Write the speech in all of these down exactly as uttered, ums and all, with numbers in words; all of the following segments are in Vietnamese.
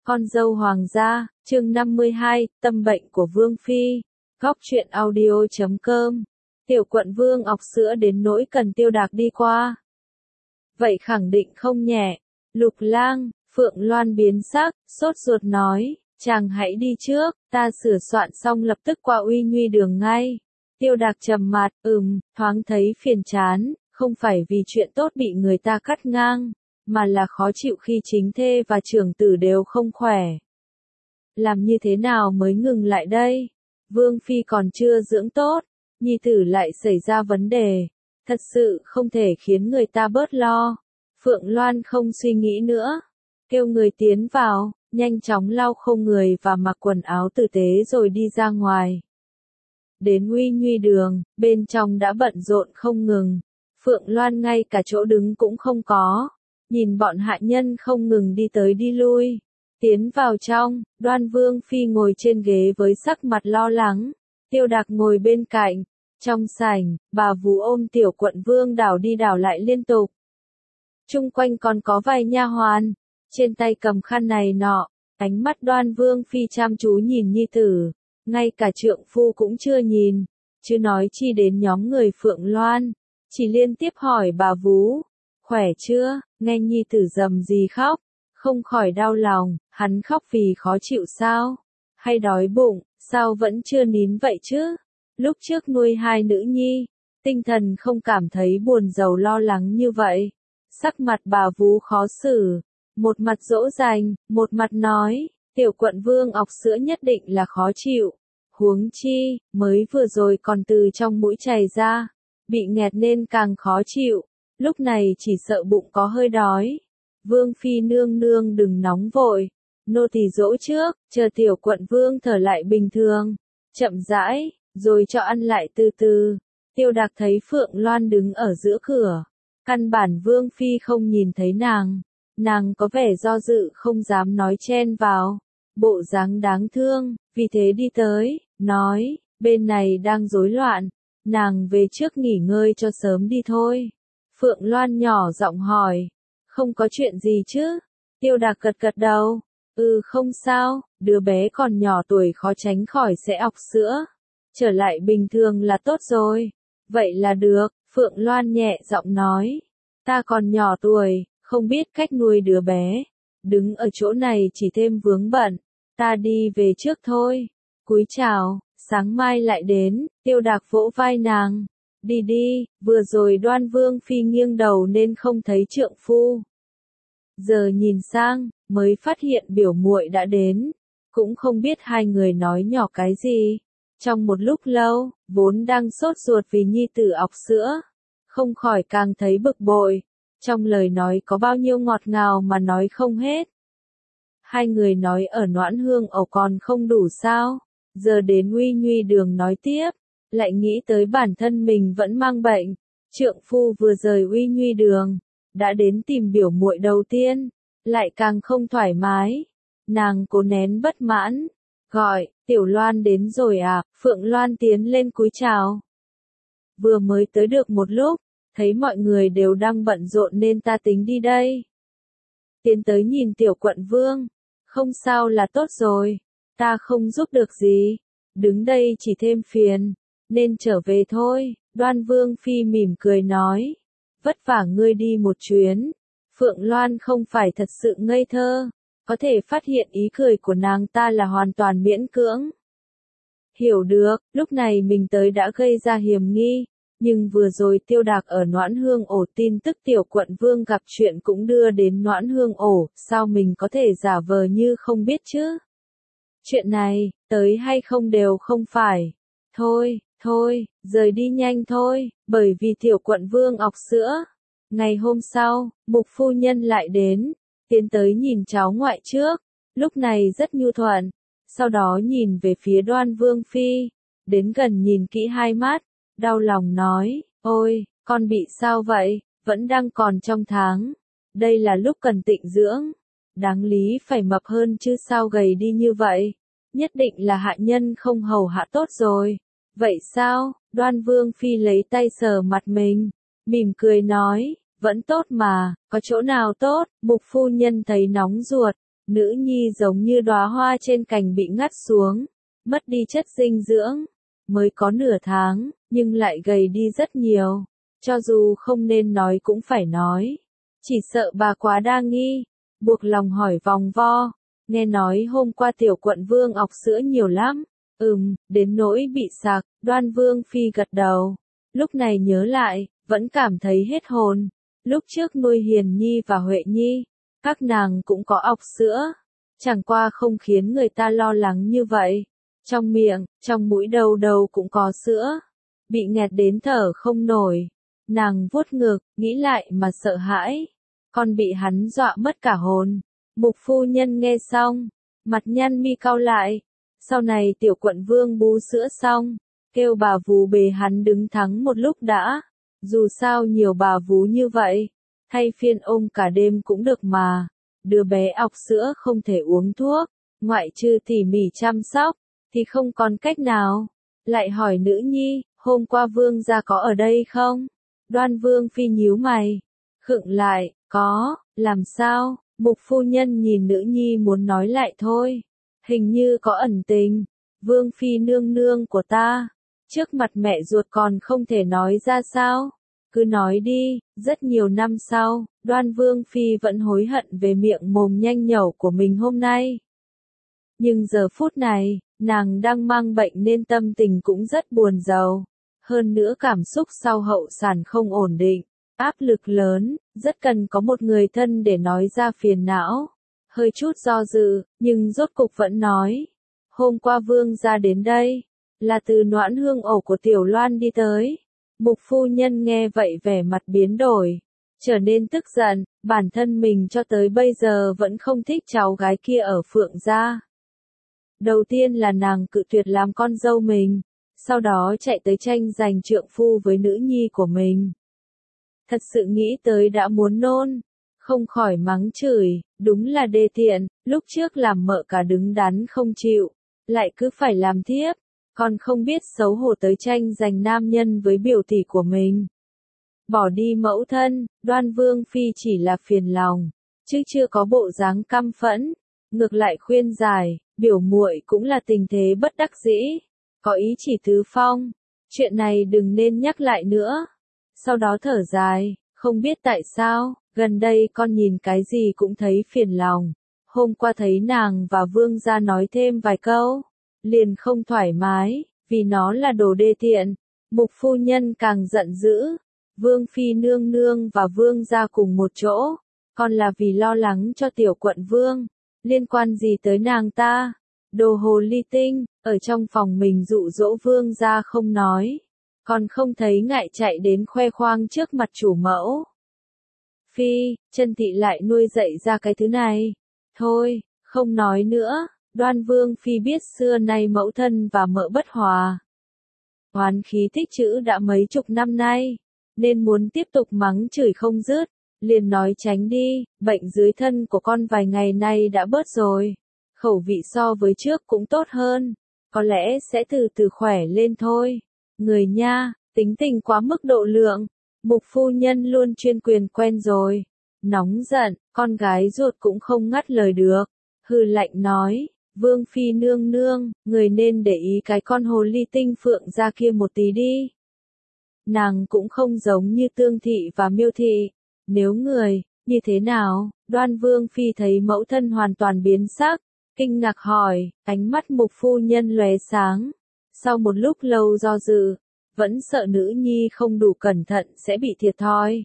Con dâu hoàng gia, chương năm mươi hai, tâm bệnh của Vương Phi. Góc truyện audio chấm com. Tiểu quận Vương ọc sữa đến nỗi cần Tiêu Đạc đi qua. Vậy khẳng định không nhẹ. Lục Lang, Phượng Loan biến sắc, sốt ruột nói, chàng hãy đi trước, ta sửa soạn xong lập tức qua Uy Nhuy đường ngay. Tiêu Đạc trầm mặt, ừm, thoáng thấy phiền chán, không phải vì chuyện tốt bị người ta cắt ngang, mà là khó chịu khi chính thê và trưởng tử đều không khỏe. Làm như thế nào mới ngừng lại đây? Vương Phi còn chưa dưỡng tốt, nhi tử lại xảy ra vấn đề, thật sự không thể khiến người ta bớt lo. Phượng Loan không suy nghĩ nữa, kêu người tiến vào, nhanh chóng lau khô người và mặc quần áo tử tế rồi đi ra ngoài. Đến Uy Nhuy đường, bên trong đã bận rộn không ngừng, Phượng Loan ngay cả chỗ đứng cũng không có. Nhìn bọn hạ nhân không ngừng đi tới đi lui. Tiến vào trong, Đoan Vương Phi ngồi trên ghế với sắc mặt lo lắng. Tiêu Đạc ngồi bên cạnh. Trong sảnh, bà vú ôm tiểu quận Vương đảo đi đảo lại liên tục. Chung quanh còn có vài nha hoàn. Trên tay cầm khăn này nọ. Ánh mắt Đoan Vương Phi chăm chú nhìn nhi tử. Ngay cả trượng phu cũng chưa nhìn. Chứ nói chi đến nhóm người Phượng Loan. Chỉ liên tiếp hỏi bà vú. Khỏe chưa? Nghe nhi tử rầm rì khóc, không khỏi đau lòng, hắn khóc vì khó chịu sao? Hay đói bụng, sao vẫn chưa nín vậy chứ? Lúc trước nuôi hai nữ nhi, tinh thần không cảm thấy buồn rầu lo lắng như vậy. Sắc mặt bà vú khó xử, một mặt dỗ dành, một mặt nói, tiểu quận Vương ọc sữa nhất định là khó chịu. Huống chi, mới vừa rồi còn từ trong mũi chảy ra, bị nghẹt nên càng khó chịu. Lúc này chỉ sợ bụng có hơi đói. Vương Phi nương nương đừng nóng vội. Nô tỳ dỗ trước, chờ tiểu quận Vương thở lại bình thường. Chậm rãi, rồi cho ăn lại từ từ. Tiêu Đạc thấy Phượng Loan đứng ở giữa cửa. Căn bản Vương Phi không nhìn thấy nàng. Nàng có vẻ do dự không dám nói chen vào. Bộ dáng đáng thương, vì thế đi tới, nói, bên này đang rối loạn. Nàng về trước nghỉ ngơi cho sớm đi thôi. Phượng Loan nhỏ giọng hỏi, không có chuyện gì chứ? Tiêu Đạc gật gật đầu, ừ không sao, đứa bé còn nhỏ tuổi khó tránh khỏi sẽ ọc sữa. Trở lại bình thường là tốt rồi. Vậy là được, Phượng Loan nhẹ giọng nói, ta còn nhỏ tuổi, không biết cách nuôi đứa bé. Đứng ở chỗ này chỉ thêm vướng bận, ta đi về trước thôi. Cúi chào, sáng mai lại đến. Tiêu Đạc vỗ vai nàng. Đi đi, vừa rồi Đoan Vương Phi nghiêng đầu nên không thấy trượng phu. Giờ nhìn sang, mới phát hiện biểu muội đã đến. Cũng không biết hai người nói nhỏ cái gì. Trong một lúc lâu, vốn đang sốt ruột vì nhi tử ọc sữa. Không khỏi càng thấy bực bội. Trong lời nói có bao nhiêu ngọt ngào mà nói không hết. Hai người nói ở Noãn Hương ổ còn không đủ sao. Giờ đến Uy Nhuy đường nói tiếp. Lại nghĩ tới bản thân mình vẫn mang bệnh. Trượng phu vừa rời Uy Nhuy đường, đã đến tìm biểu muội đầu tiên, lại càng không thoải mái. Nàng cố nén bất mãn, gọi, Tiểu Loan đến rồi à? Phượng Loan tiến lên cúi chào. Vừa mới tới được một lúc, thấy mọi người đều đang bận rộn nên ta tính đi đây. Tiến tới nhìn tiểu quận Vương, không sao là tốt rồi, ta không giúp được gì, đứng đây chỉ thêm phiền. Nên trở về thôi, Đoan Vương Phi mỉm cười nói. Vất vả ngươi đi một chuyến. Phượng Loan không phải thật sự ngây thơ. Có thể phát hiện ý cười của nàng ta là hoàn toàn miễn cưỡng. Hiểu được, lúc này mình tới đã gây ra hiểm nghi. Nhưng vừa rồi Tiêu Đạc ở Noãn Hương ổ tin tức tiểu quận Vương gặp chuyện cũng đưa đến Noãn Hương ổ. Sao mình có thể giả vờ như không biết chứ? Chuyện này, tới hay không đều không phải. Thôi. Thôi, rời đi nhanh thôi, bởi vì tiểu quận Vương ọc sữa. Ngày hôm sau, Mục phu nhân lại đến, tiến tới nhìn cháu ngoại trước, lúc này rất nhu thuận, sau đó nhìn về phía Đoan Vương Phi, đến gần nhìn kỹ hai mắt, đau lòng nói, ôi, con bị sao vậy, vẫn đang còn trong tháng, đây là lúc cần tịnh dưỡng, đáng lý phải mập hơn chứ sao gầy đi như vậy, nhất định là hạ nhân không hầu hạ tốt rồi. Vậy sao? Đoan Vương Phi lấy tay sờ mặt mình, mỉm cười nói, vẫn tốt mà, có chỗ nào tốt? Mục phu nhân thấy nóng ruột, Nữ nhi giống như đóa hoa trên cành bị ngắt xuống, mất đi chất dinh dưỡng, mới có nửa tháng, nhưng lại gầy đi rất nhiều. Cho dù không nên nói cũng phải nói. Chỉ sợ bà quá đa nghi, buộc lòng hỏi vòng vo. Nghe nói hôm qua tiểu quận vương ọc sữa nhiều lắm. Ừm, đến nỗi bị sặc, Đoan Vương Phi gật đầu. Lúc này nhớ lại, vẫn cảm thấy hết hồn. Lúc trước nuôi Hiền Nhi và Huệ Nhi, các nàng cũng có ọc sữa. Chẳng qua không khiến người ta lo lắng như vậy. Trong miệng, trong mũi đầu đầu cũng có sữa. Bị nghẹt đến thở không nổi. Nàng vuốt ngực, nghĩ lại mà sợ hãi. Còn bị hắn dọa mất cả hồn. Mục phu nhân nghe xong, mặt nhăn mi cau lại. Sau này tiểu quận vương bú sữa xong, kêu bà vú bế hắn đứng thắng một lúc đã. Dù sao nhiều bà vú như vậy, thay phiên ôm cả đêm cũng được mà. Đứa bé ọc sữa không thể uống thuốc, ngoại trừ tỉ mỉ chăm sóc, thì không còn cách nào. Lại hỏi nữ nhi, hôm qua vương gia có ở đây không? Đoan Vương Phi nhíu mày, khựng lại, có, làm sao? Mục phu nhân nhìn nữ nhi muốn nói lại thôi. Hình như có ẩn tình. Vương Phi nương nương của ta, trước mặt mẹ ruột còn không thể nói ra sao? Cứ nói đi. Rất nhiều năm sau, Đoan Vương Phi vẫn hối hận về miệng mồm nhanh nhẩu của mình hôm nay. Nhưng giờ phút này, nàng đang mang bệnh nên tâm tình cũng rất buồn rầu. Hơn nữa cảm xúc sau hậu sản không ổn định, áp lực lớn, rất cần có một người thân để nói ra phiền não. Hơi chút do dự, nhưng rốt cục vẫn nói. Hôm qua vương gia đến đây, là từ Noãn Hương ổ của Tiểu Loan đi tới. Mục phu nhân nghe vậy vẻ mặt biến đổi, trở nên tức giận, bản thân mình cho tới bây giờ vẫn không thích cháu gái kia ở Phượng gia. Đầu tiên là nàng cự tuyệt làm con dâu mình, sau đó chạy tới tranh giành trượng phu với nữ nhi của mình. Thật sự nghĩ tới đã muốn nôn, không khỏi mắng chửi, đúng là đê tiện, lúc trước làm mợ cả đứng đắn không chịu, lại cứ phải làm thiếp, còn không biết xấu hổ tới tranh giành nam nhân với biểu tỷ của mình. Bỏ đi mẫu thân, Đoan Vương Phi chỉ là phiền lòng, chứ chưa có bộ dáng căm phẫn, ngược lại khuyên giải, biểu muội cũng là tình thế bất đắc dĩ, có ý chỉ thứ phong, chuyện này đừng nên nhắc lại nữa. Sau đó thở dài, không biết tại sao, gần đây con nhìn cái gì cũng thấy phiền lòng. Hôm qua thấy nàng và vương gia nói thêm vài câu, liền không thoải mái, vì nó là đồ đê tiện. Mục phu nhân càng giận dữ, Vương Phi nương nương và vương gia cùng một chỗ, còn là vì lo lắng cho tiểu quận vương, liên quan gì tới nàng ta? Đồ hồ ly tinh, ở trong phòng mình dụ dỗ vương gia không nói, còn không thấy ngại chạy đến khoe khoang trước mặt chủ mẫu. Phi, chân thị lại nuôi dạy ra cái thứ này. Thôi, không nói nữa, Đoan Vương Phi biết xưa nay mẫu thân và mợ bất hòa. Oán khí tích trữ đã mấy chục năm nay, nên muốn tiếp tục mắng chửi không dứt, liền nói tránh đi, bệnh dưới thân của con vài ngày nay đã bớt rồi. Khẩu vị so với trước cũng tốt hơn, có lẽ sẽ từ từ khỏe lên thôi. Người nha, tính tình quá mức độ lượng, mục phu nhân luôn chuyên quyền quen rồi. Nóng giận, con gái ruột cũng không ngắt lời được. Hừ lạnh nói, Vương Phi nương nương, người nên để ý cái con hồ ly tinh Phượng ra kia một tí đi. Nàng cũng không giống như Tương Thị và Miêu Thị. Nếu người, như thế nào? Đoan Vương Phi thấy mẫu thân hoàn toàn biến sắc, kinh ngạc hỏi, ánh mắt mục phu nhân lóe sáng. Sau một lúc lâu do dự, vẫn sợ nữ nhi không đủ cẩn thận sẽ bị thiệt thòi.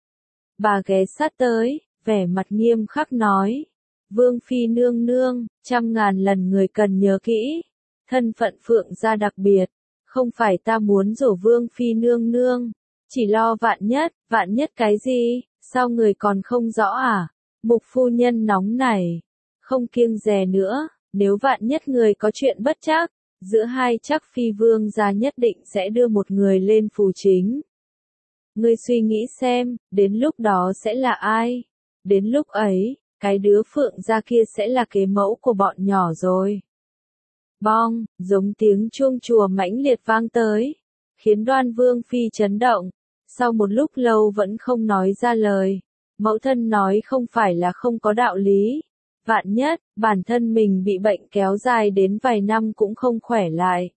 Bà ghé sát tới, vẻ mặt nghiêm khắc nói, Vương Phi nương nương, trăm ngàn lần người cần nhớ kỹ, thân phận Phượng gia đặc biệt, không phải ta muốn rủ Vương Phi nương nương, chỉ lo vạn nhất, vạn nhất cái gì, sao người còn không rõ à? Mục phu nhân nóng nảy, không kiêng dè nữa, nếu vạn nhất người có chuyện bất trắc, giữa hai chắc Phi vương gia nhất định sẽ đưa một người lên phù chính. Ngươi suy nghĩ xem, đến lúc đó sẽ là ai? Đến lúc ấy, cái đứa Phượng gia kia sẽ là kế mẫu của bọn nhỏ rồi. Bong, giống tiếng chuông chùa mãnh liệt vang tới, khiến Đoan Vương Phi chấn động. Sau một lúc lâu vẫn không nói ra lời. Mẫu thân nói không phải là không có đạo lý. Vạn nhất, bản thân mình bị bệnh kéo dài đến vài năm cũng không khỏe lại.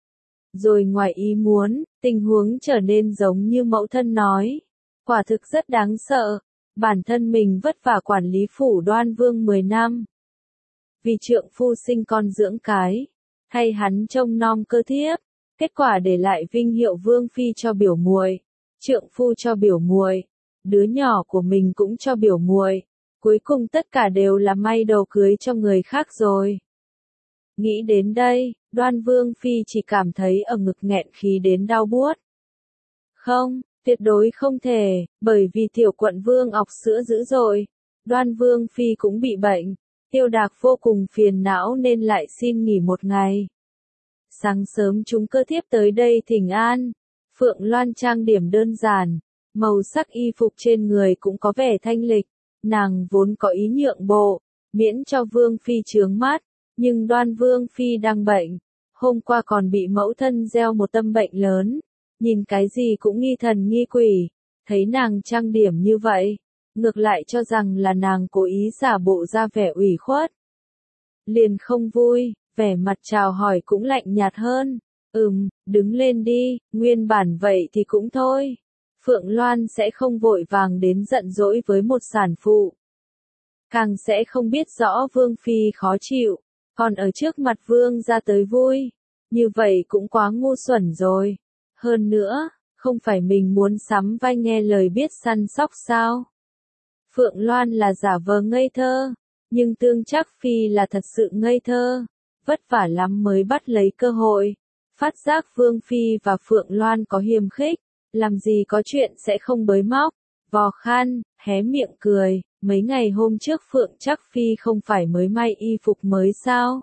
Rồi ngoài ý muốn, tình huống trở nên giống như mẫu thân nói. Quả thực rất đáng sợ, bản thân mình vất vả quản lý phủ Đoan Vương mười năm. Vì trượng phu sinh con dưỡng cái, hay hắn trông nom cơ thiếp, kết quả để lại vinh hiệu vương phi cho biểu muội, trượng phu cho biểu muội, đứa nhỏ của mình cũng cho biểu muội, cuối cùng tất cả đều là may đầu cưới cho người khác rồi. Nghĩ đến đây, Đoan Vương phi chỉ cảm thấy ở ngực nghẹn khí đến đau buốt. Không, tuyệt đối không thể, bởi vì tiểu quận vương ọc sữa dữ dội, Đoan Vương phi cũng bị bệnh. Tiêu Đạc vô cùng phiền não nên lại xin nghỉ một ngày. Sáng sớm chúng cơ thiếp tới đây thỉnh an. Phượng Loan trang điểm đơn giản, màu sắc y phục trên người cũng có vẻ thanh lịch. Nàng vốn có ý nhượng bộ, miễn cho Vương phi chướng mắt, nhưng Đoan Vương phi đang bệnh. Hôm qua còn bị mẫu thân gieo một tâm bệnh lớn, nhìn cái gì cũng nghi thần nghi quỷ, thấy nàng trang điểm như vậy. Ngược lại cho rằng là nàng cố ý giả bộ ra vẻ ủy khuất. Liền không vui, vẻ mặt chào hỏi cũng lạnh nhạt hơn. Ừm, đứng lên đi, nguyên bản vậy thì cũng thôi. Phượng Loan sẽ không vội vàng đến giận dỗi với một sản phụ. Càng sẽ không biết rõ Vương phi khó chịu, còn ở trước mặt Vương ra tới vui. Như vậy cũng quá ngu xuẩn rồi. Hơn nữa, không phải mình muốn sắm vai nghe lời biết săn sóc sao? Phượng Loan là giả vờ ngây thơ, nhưng Tương Trác Phi là thật sự ngây thơ, vất vả lắm mới bắt lấy cơ hội. Phát giác Vương Phi và Phượng Loan có hiềm khích, làm gì có chuyện sẽ không bới móc, vò khăn, hé miệng cười, mấy ngày hôm trước Phượng Trác Phi không phải mới may y phục mới sao?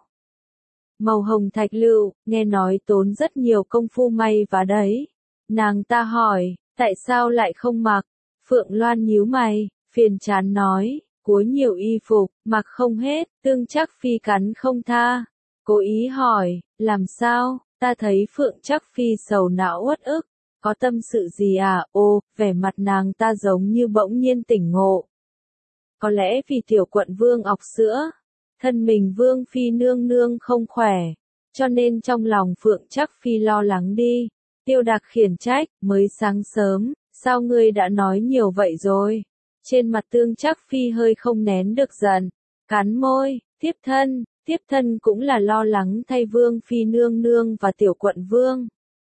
Màu hồng thạch lựu, nghe nói tốn rất nhiều công phu may và đấy. Nàng ta hỏi, tại sao lại không mặc? Phượng Loan nhíu mày. Phiền chán nói, cối nhiều y phục, mặc không hết, Tương Trác Phi cắn không tha. Cố ý hỏi, làm sao, ta thấy Phượng Trác Phi sầu não uất ức, có tâm sự gì à, ô, vẻ mặt nàng ta giống như bỗng nhiên tỉnh ngộ. Có lẽ vì tiểu quận vương ọc sữa, thân mình Vương phi nương nương không khỏe, cho nên trong lòng Phượng Trác Phi lo lắng đi. Tiêu Đạc khiển trách, mới sáng sớm, sao ngươi đã nói nhiều vậy rồi? Trên mặt Tương Trác Phi hơi không nén được giận, cắn môi, tiếp thân, tiếp thân cũng là lo lắng thay Vương phi nương nương và tiểu quận vương.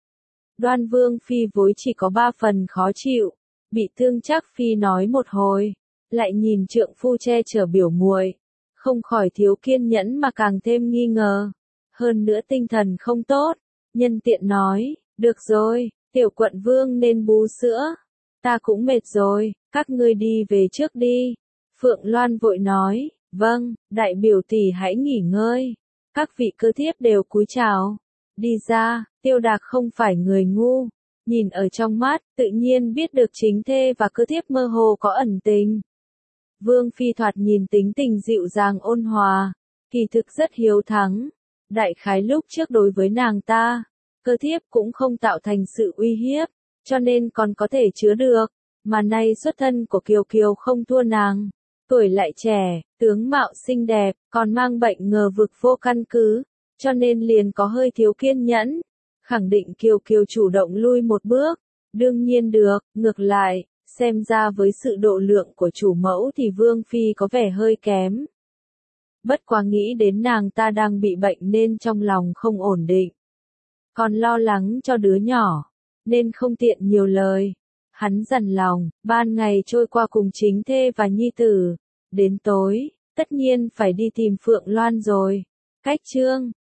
Đoan Vương phi vốn chỉ có ba phần khó chịu, bị Tương Trác Phi nói một hồi, lại nhìn trượng phu che chở biểu muội, không khỏi thiếu kiên nhẫn mà càng thêm nghi ngờ. Hơn nữa tinh thần không tốt, nhân tiện nói, được rồi, tiểu quận vương nên bú sữa. Ta cũng mệt rồi, các ngươi đi về trước đi. Phượng Loan vội nói, vâng, đại biểu tỷ hãy nghỉ ngơi. Các vị cơ thiếp đều cúi chào. Đi ra, Tiêu Đạc không phải người ngu. Nhìn ở trong mắt, tự nhiên biết được chính thê và cơ thiếp mơ hồ có ẩn tình. Vương phi thoạt nhìn tính tình dịu dàng ôn hòa, kỳ thực rất hiếu thắng. Đại khái lúc trước đối với nàng ta, cơ thiếp cũng không tạo thành sự uy hiếp, cho nên còn có thể chứa được, mà nay xuất thân của Kiều Kiều không thua nàng, tuổi lại trẻ, tướng mạo xinh đẹp, còn mang bệnh ngờ vực vô căn cứ, cho nên liền có hơi thiếu kiên nhẫn, khẳng định Kiều Kiều chủ động lui một bước, đương nhiên được, ngược lại, xem ra với sự độ lượng của chủ mẫu thì Vương phi có vẻ hơi kém. Bất quá nghĩ đến nàng ta đang bị bệnh nên trong lòng không ổn định, còn lo lắng cho đứa nhỏ, nên không tiện nhiều lời. Hắn dằn lòng, ban ngày trôi qua cùng chính thê và nhi tử, đến tối, tất nhiên phải đi tìm Phượng Loan rồi. Cách chương